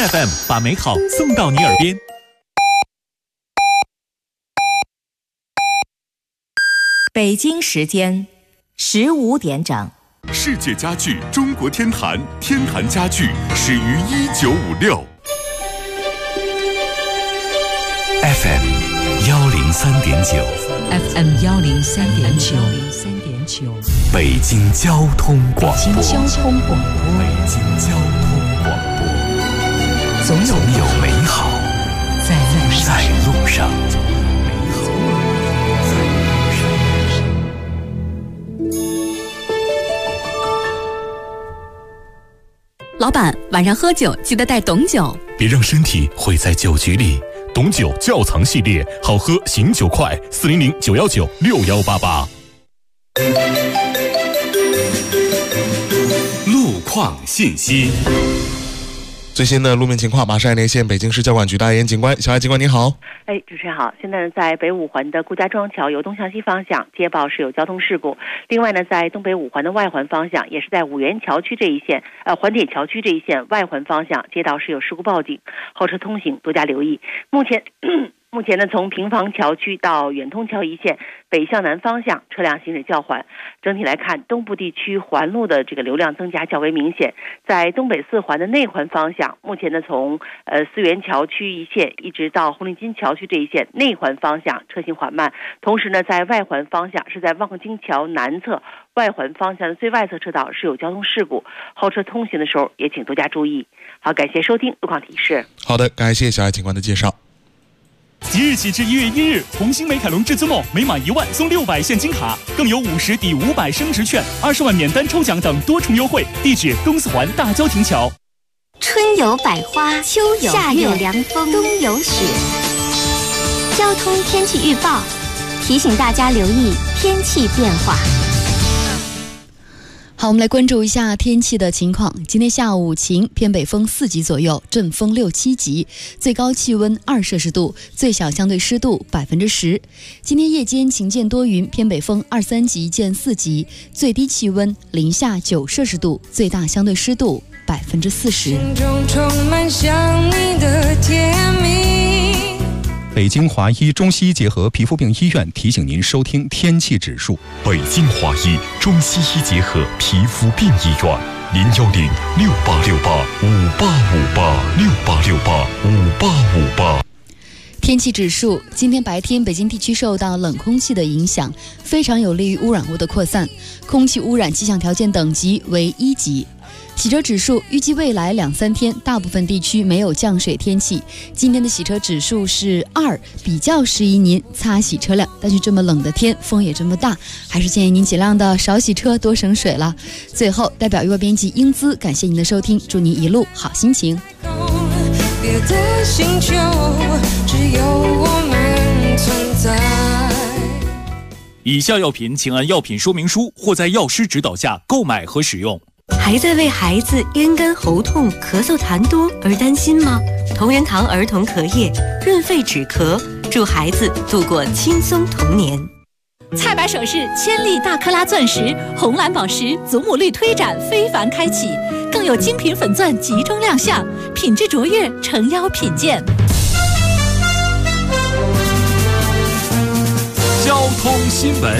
FM 把美好送到你耳边。 北京时间15点整。 世界家具中国天坛，天坛家具始于1956。 FM 103.9 FM 103.9 北京交通广播。 北京交通广播。 北京交通广播。总有美好在路上。 老板，晚上喝酒记得带董酒， 别让身体毁在酒局里。董酒窖藏系列，好喝醒酒快，400-919-6188。 路况信息。 最新的路面情况，马上连线北京市交管局大研警官。小艾警官你好。 主持人好。现在在北五环的顾家庄桥由东向西方向接报是有交通事故。另外呢，在东北五环的外环方向，也是在五原桥区这一线环铁桥区这一线外环方向接到是有事故报警，后车通行多加留意。目前呢，从平房桥区到远通桥一线北向南方向车辆行驶较缓。整体来看，东部地区环路的这个流量增加较为明显。在东北四环的内环方向，目前呢从思源桥区一线一直到红领巾桥区这一线内环方向车行缓慢。同时呢，在外环方向是在望京桥南侧外环方向的最外侧车道是有交通事故，后车通行的时候也请多加注意。好，感谢收听路况提示。 好的，感谢小艾警官的介绍。 即日起至1月1日，红星美凯龙至尊梦每满1万送600现金卡，更有50抵500升值券、20万免单抽奖等多重优惠。地址东四环大郊亭桥。 春有百花，秋有夏有凉风，冬有雪。交通天气预报提醒大家留意天气变化。 好，我们来关注一下天气的情况。今天下午晴，偏北风4级左右，阵风6、7级，最高气温2摄氏度，最小相对湿度10%。今天夜间晴间多云，偏北风2、3级见4级，最低气温零下9摄氏度，最大相对湿度40%。 心中充满想你的甜蜜。 北京华医中西医结合皮肤病医院提醒您收听天气指数。 北京华医中西医结合皮肤病医院，010-6868-5858，6868-5858。 天气指数，今天白天北京地区受到冷空气的影响，非常有利于污染物的扩散，空气污染气象条件等级为1级。洗车指数，预计未来2、3天大部分地区没有降水天气。今天的洗车指数是2，比较适宜您擦洗车辆。但是这么冷的天，风也这么大，还是建议您尽量的少洗车，多省水了。最后，代表娱乐编辑英姿感谢您的收听，祝您一路好心情。 别的星球只有我们存在。 以下药品请按药品说明书或在药师指导下购买和使用。 还在为孩子咽干喉痛、咳嗽痰多而担心吗？同仁堂儿童咳液润肺止咳，祝孩子度过轻松童年。 菜百首饰千粒大克拉钻石、红蓝宝石祖母绿推展非凡开启，更有精品粉钻集中亮相，品质卓越，诚邀品鉴。 交通新闻。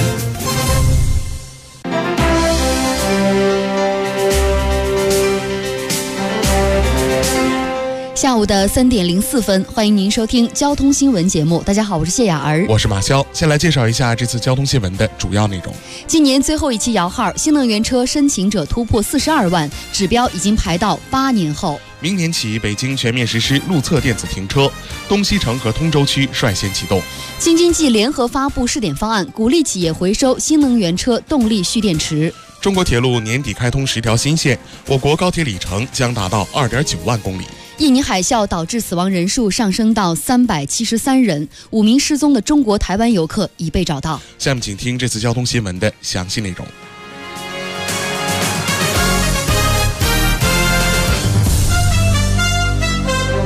下午的3点04分，欢迎您收听交通新闻节目。大家好，我是谢雅儿， 我是马潇。先来介绍一下这次交通新闻的主要内容。 今年最后一期摇号，新能源车申请者突破42万，指标已经排到8年后。 明年起，北京全面实施路侧电子停车，东西城和通州区率先启动。 京津冀联合发布试点方案，鼓励企业回收新能源车动力蓄电池。 中国铁路年底开通10条新线，我国高铁里程将达到2.9万公里。 印尼海啸导致死亡人数上升到373人，5名失踪的中国台湾游客已被找到。 下面请听这次交通新闻的详细内容。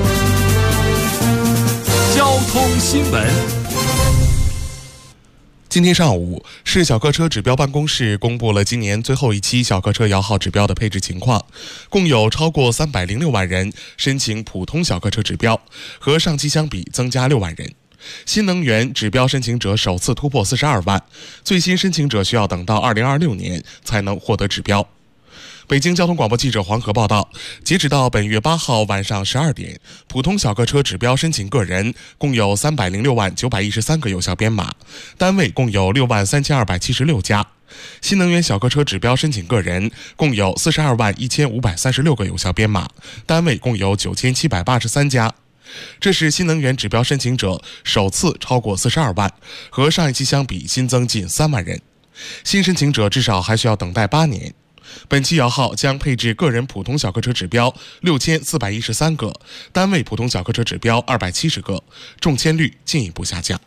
交通新闻。 今天上午，市小客车指标办公室公布了今年最后一期小客车摇号指标的配置情况，共有超过306万人申请普通小客车指标，和上期相比增加6万人。新能源指标申请者首次突破42万，最新申请者需要等到2026年才能获得指标。北京交通广播记者黄河报道，截止到本月8号晚上12点，普通小客车指标申请个人共有306万913个有效编码，单位共有6万3276家。新能源小客车指标申请个人共有42万1536个有效编码，单位共有9783家。这是新能源指标申请者首次超过42万，和上一期相比新增近3万人。新申请者至少还需要等待8年。本期摇号将配置个人普通小客车指标6413个，单位普通小客车指标270个，中签率进一步下降。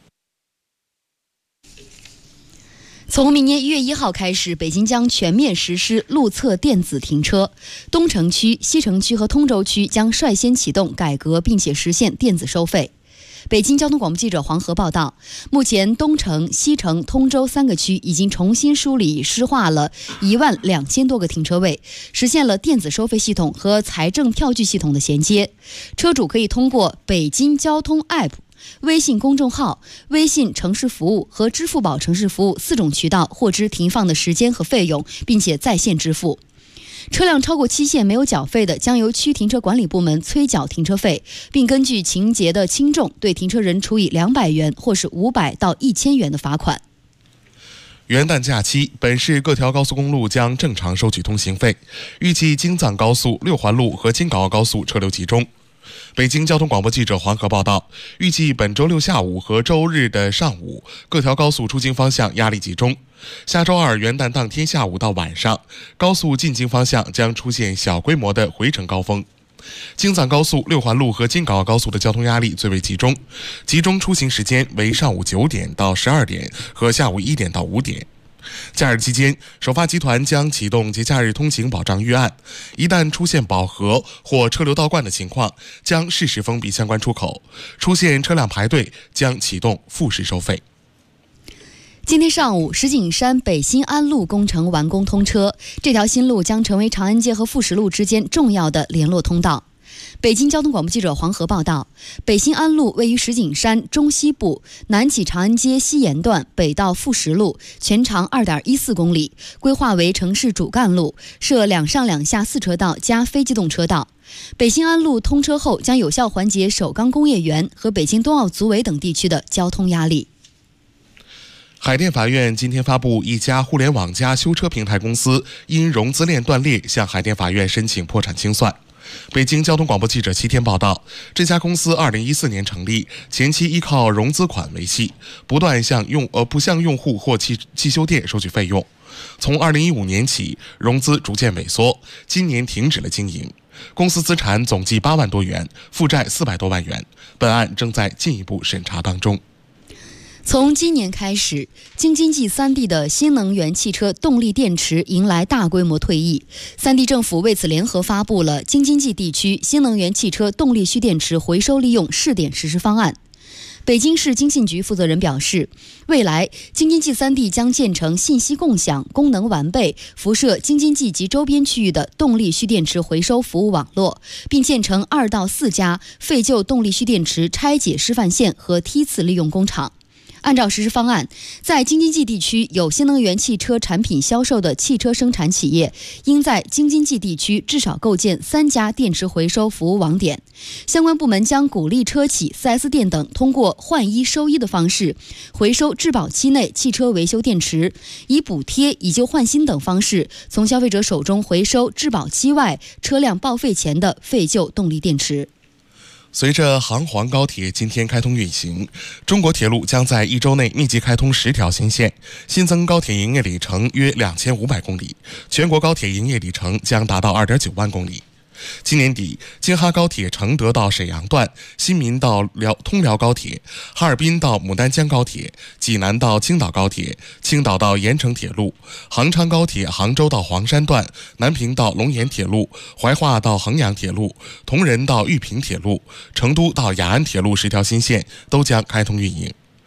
从明年1月1号开始，北京将全面实施路侧电子停车。东城区、西城区和通州区将率先启动改革，并且实现电子收费。北京交通广播记者黄河报道，目前东城、西城、通州3个区已经重新梳理施划了12000多个停车位，实现了电子收费系统和财政票据系统的衔接。车主可以通过北京交通 App、微信公众号、微信城市服务和支付宝城市服务4种渠道获知停放的时间和费用，并且在线支付。车辆超过期限没有缴费的，将由区停车管理部门催缴停车费，并根据情节的轻重对停车人处以200元或是500到1000元的罚款。 元旦假期，本市各条高速公路将正常收取通行费，预计京藏高速、六环路和京港澳高速车流集中。北京交通广播记者黄河报道，预计本周六下午和周日的上午，各条高速出京方向压力集中。下周二元旦当天下午到晚上，高速进京方向将出现小规模的回程高峰。京藏高速、六环路和京港澳高速的交通压力最为集中，集中出行时间为上午9点到12点和下午1点到5点。假日期间，首发集团将启动节假日通行保障预案，一旦出现饱和或车流倒灌的情况，将适时封闭相关出口，出现车辆排队将启动复式收费。 今天上午，石景山北新安路工程完工通车，这条新路将成为长安街和富石路之间重要的联络通道。北京交通广播记者黄河报道，北新安路位于石景山中西部，南起长安街西沿段，北到富石路，全长2.14公里，规划为城市主干路，设2上2下4车道加非机动车道。北新安路通车后，将有效缓解首钢工业园和北京冬奥组委等地区的交通压力。 海淀法院今天发布，一家互联网加修车平台公司因融资链断裂，向海淀法院申请破产清算。北京交通广播记者7天报道，这家公司2014年成立，前期依靠融资款维系，不向用户或汽修店收取费用。从2015年起，融资逐渐萎缩，今年停止了经营。公司资产总计8万多元，负债400多万元。本案正在进一步审查当中。 从今年开始，京津冀3地的新能源汽车动力电池迎来大规模退役。3地政府为此联合发布了京津冀地区新能源汽车动力蓄电池回收利用试点实施方案。北京市经信局负责人表示，未来京津冀3地将建成信息共享、功能完备、辐射京津冀及周边区域的动力蓄电池回收服务网络，并建成2到4家废旧动力蓄电池拆解示范线和梯次利用工厂。按照实施方案，在京津冀地区有新能源汽车产品销售的汽车生产企业，应在京津冀地区至少构建3家电池回收服务网点。相关部门将鼓励车企、4S 店等通过换一收一的方式，回收质保期内汽车维修电池，以补贴、以旧换新等方式，从消费者手中回收质保期外车辆报废前的废旧动力电池。 随着杭黄高铁今天开通运行，中国铁路将在1周内密集开通10条新线，新增高铁营业里程约2500公里，全国高铁营业里程将达到2.9万公里。今年底，京哈高铁承德到沈阳段、新民到通辽高铁、哈尔滨到牡丹江高铁、济南到青岛高铁、青岛到盐城铁路、杭昌高铁杭州到黄山段、南平到龙岩铁路、怀化到衡阳铁路、铜仁到玉屏铁路、成都到雅安铁路10条新线都将开通运营。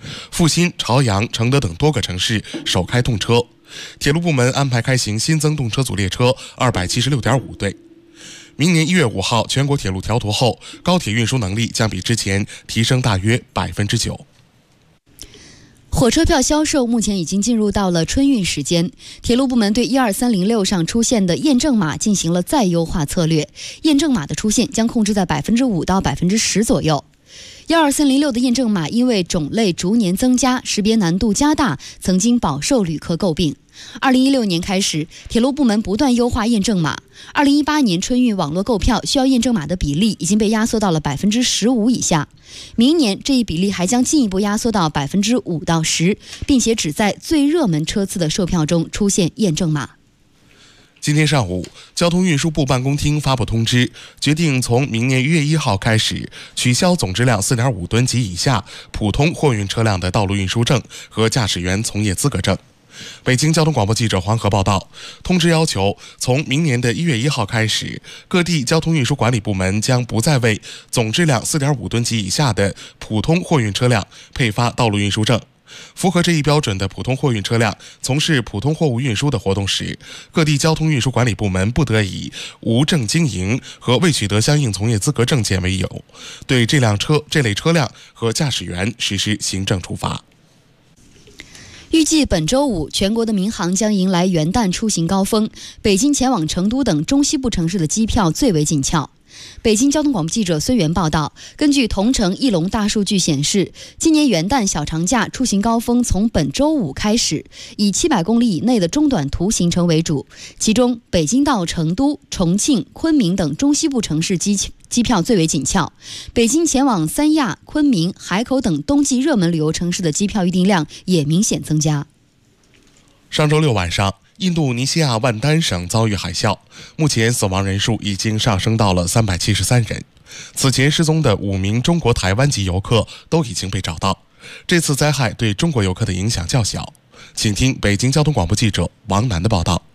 阜新、朝阳、承德等多个城市首开动车。铁路部门安排开行新增动车组列车276.5对。明年1月5号全国铁路调图后，高铁运输能力将比之前提升大约9%。 火车票销售目前已经进入到了春运时间，铁路部门对12306上出现的验证码进行了再优化策略，验证码的出现将控制在5%到10%左右。12306的验证码因为种类逐年增加，识别难度加大，曾经饱受旅客诟病。2016年开始，铁路部门不断优化验证码。2018年春运网络购票需要验证码的比例已经被压缩到了15%以下，明年这一比例还将进一步压缩到5%到10%，并且只在最热门车次的售票中出现验证码。 今天上午，交通运输部办公厅发布通知，决定从明年1月1号开始取消总质量 4.5 吨及以下普通货运车辆的道路运输证和驾驶员从业资格证。北京交通广播记者黄河报道，通知要求，从明年的1月1号开始，各地交通运输管理部门将不再为总质量 4.5 吨及以下的普通货运车辆配发道路运输证。符合这一标准的普通货运车辆从事普通货物运输的活动时，各地交通运输管理部门不得以无证经营和未取得相应从业资格证件为由，对这类车辆和驾驶员实施行政处罚。 预计本周五，全国的民航将迎来元旦出行高峰，北京前往成都等中西部城市的机票最为紧俏。北京交通广播记者孙源报道，根据同城翼龙大数据显示，今年元旦小长假出行高峰从本周五开始，以700公里以内的中短途行程为主，其中北京到成都、重庆、昆明等中西部城市机票最为紧俏，北京前往三亚、昆明、海口等冬季热门旅游城市的机票预订量也明显增加。 上周六晚上，印度尼西亚万丹省遭遇海啸，目前死亡人数已经上升到了373人。此前失踪的5名中国台湾籍游客都已经被找到。这次灾害对中国游客的影响较小。请听北京交通广播记者王楠的报道。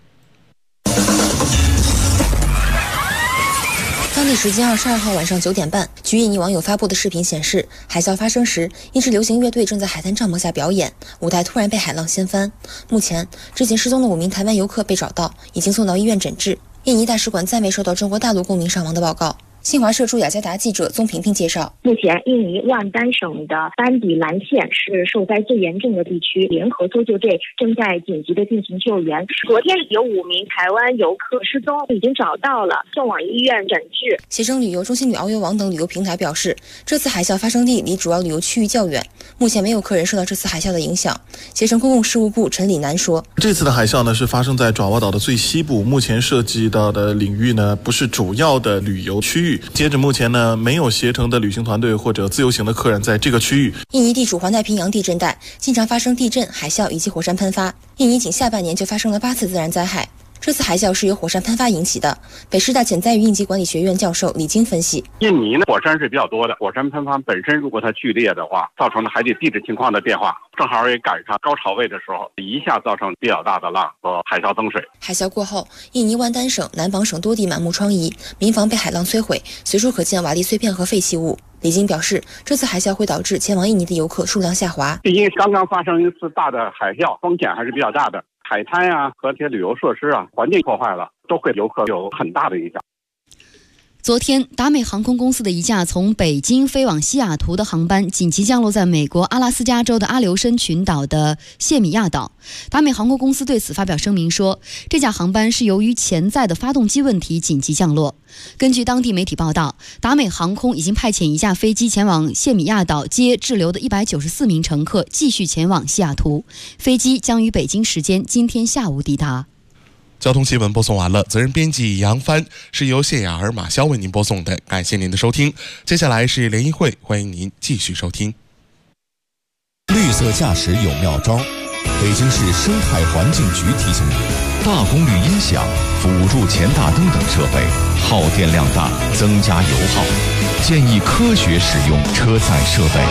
当地时间22号晚上9点半，据印尼网友发布的视频显示，海啸发生时，一支流行乐队正在海滩帐篷下表演，舞台突然被海浪掀翻。目前，之前失踪的5名台湾游客被找到，已经送到医院诊治。印尼大使馆暂未收到中国大陆公民伤亡的报告。新华社驻雅加达记者宗平平介绍， 目前印尼万丹省的班底兰县是受灾最严重的地区，联合搜救队正在紧急的进行救援。昨天有5名台湾游客失踪，已经找到了，送往医院诊治。 携程旅游、中新旅、遨游网等旅游平台表示，这次海啸发生地离主要旅游区域较远，目前没有客人受到这次海啸的影响。携程公共事务部陈李南说， 这次的海啸呢是发生在爪哇岛的最西部，目前涉及到的领域呢不是主要的旅游区域。截止目前呢，没有携程的旅行团队或者自由行的客人在这个区域。 印尼地处环太平洋地震带，经常发生地震、海啸以及火山喷发。印尼仅下半年就发生了8次自然灾害。这次海啸是由火山喷发引起的。北师大潜灾与应急管理学院教授李晶分析， 印尼呢火山是比较多的，火山喷发本身如果它剧烈的话，造成的海底地质情况的变化，正好也赶上高潮位的时候，一下造成比较大的浪和海啸增水。 海啸过后，印尼万丹省、南邦省多地满目疮痍，民房被海浪摧毁，随处可见瓦砾碎片和废弃物。李晶表示，这次海啸会导致前往印尼的游客数量下滑。 因为刚刚发生一次大的海啸，风险还是比较大的。海滩啊和这些旅游设施啊，环境破坏了，都会游客有很大的影响。 昨天，达美航空公司的一架从北京飞往西雅图的航班紧急降落在美国阿拉斯加州的阿留申群岛的谢米亚岛。达美航空公司对此发表声明说，这架航班是由于潜在的发动机问题紧急降落。根据当地媒体报道，达美航空已经派遣一架飞机前往谢米亚岛接滞留的194名乘客，继续前往西雅图。飞机将于北京时间今天下午抵达。 交通新闻播送完了，责任编辑杨帆，是由谢雅儿、马潇为您播送的，感谢您的收听。接下来是联谊会，欢迎您继续收听。 绿色驾驶有妙招，北京市生态环境局提醒你：大功率音响、辅助前大灯等设备耗电量大，增加油耗，建议科学使用车载设备。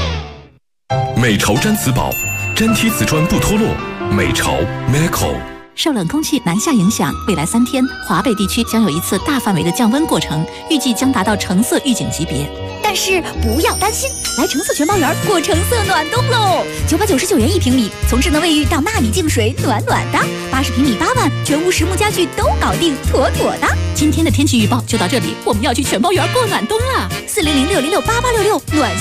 美潮毡瓷宝，粘贴瓷砖不脱落。美潮 Meco。 受冷空气南下影响，未来3天，华北地区将有一次大范围的降温过程，预计将达到橙色预警级别。 但是不要担心，来橙色全包园过橙色暖冬喽！999元1平米，从智能卫浴到纳米净水，暖暖的。80平米8万，全屋实木家具都搞定，妥妥的。 今天的天气预报就到这里，我们要去全包园过暖冬了。 4006068866，暖